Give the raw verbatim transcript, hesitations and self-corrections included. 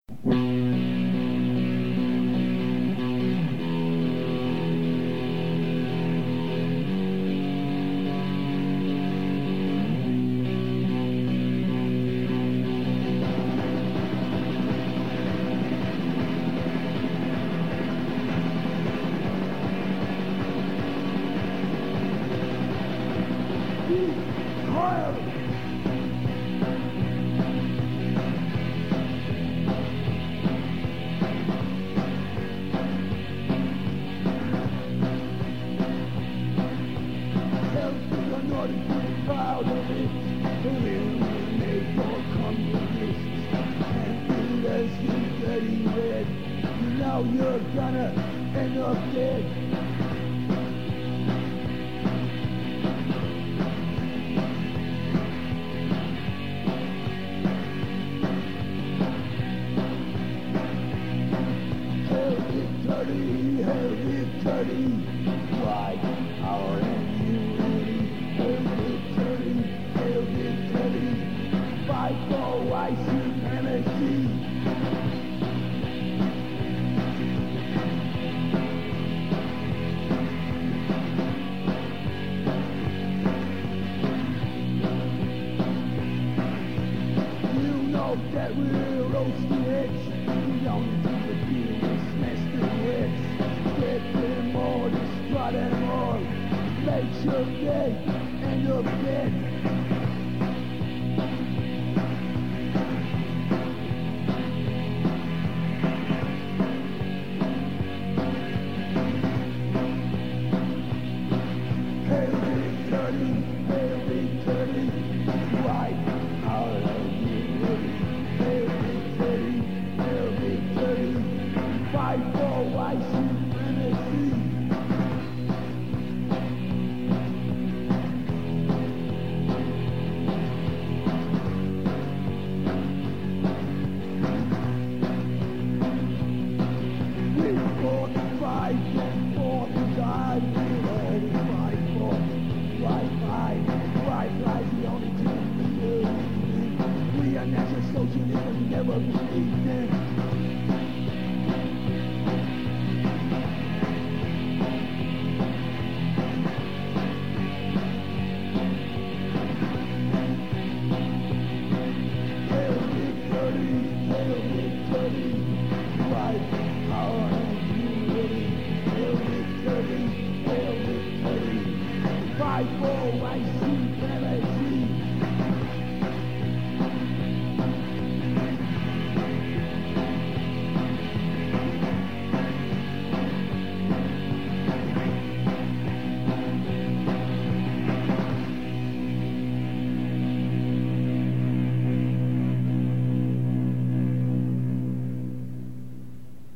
Now you're gonna end up dead. Hell get dirty, hell get dirty. Why our immunity? Hell get dirty, hell get dirty. Fight for white supremacy. That we'll roast the heads. We don't do the deal, we smash the heads. Get them all, destroy them all. Make sure they end up dead. Hail victory, hail victory. Why out of you? Fight for white supremacy. We fought to fight and fought to die. We'll always fight for right life. Right life's the only thing we do. We are National Socialism, never believed in. Fight for white supremacy.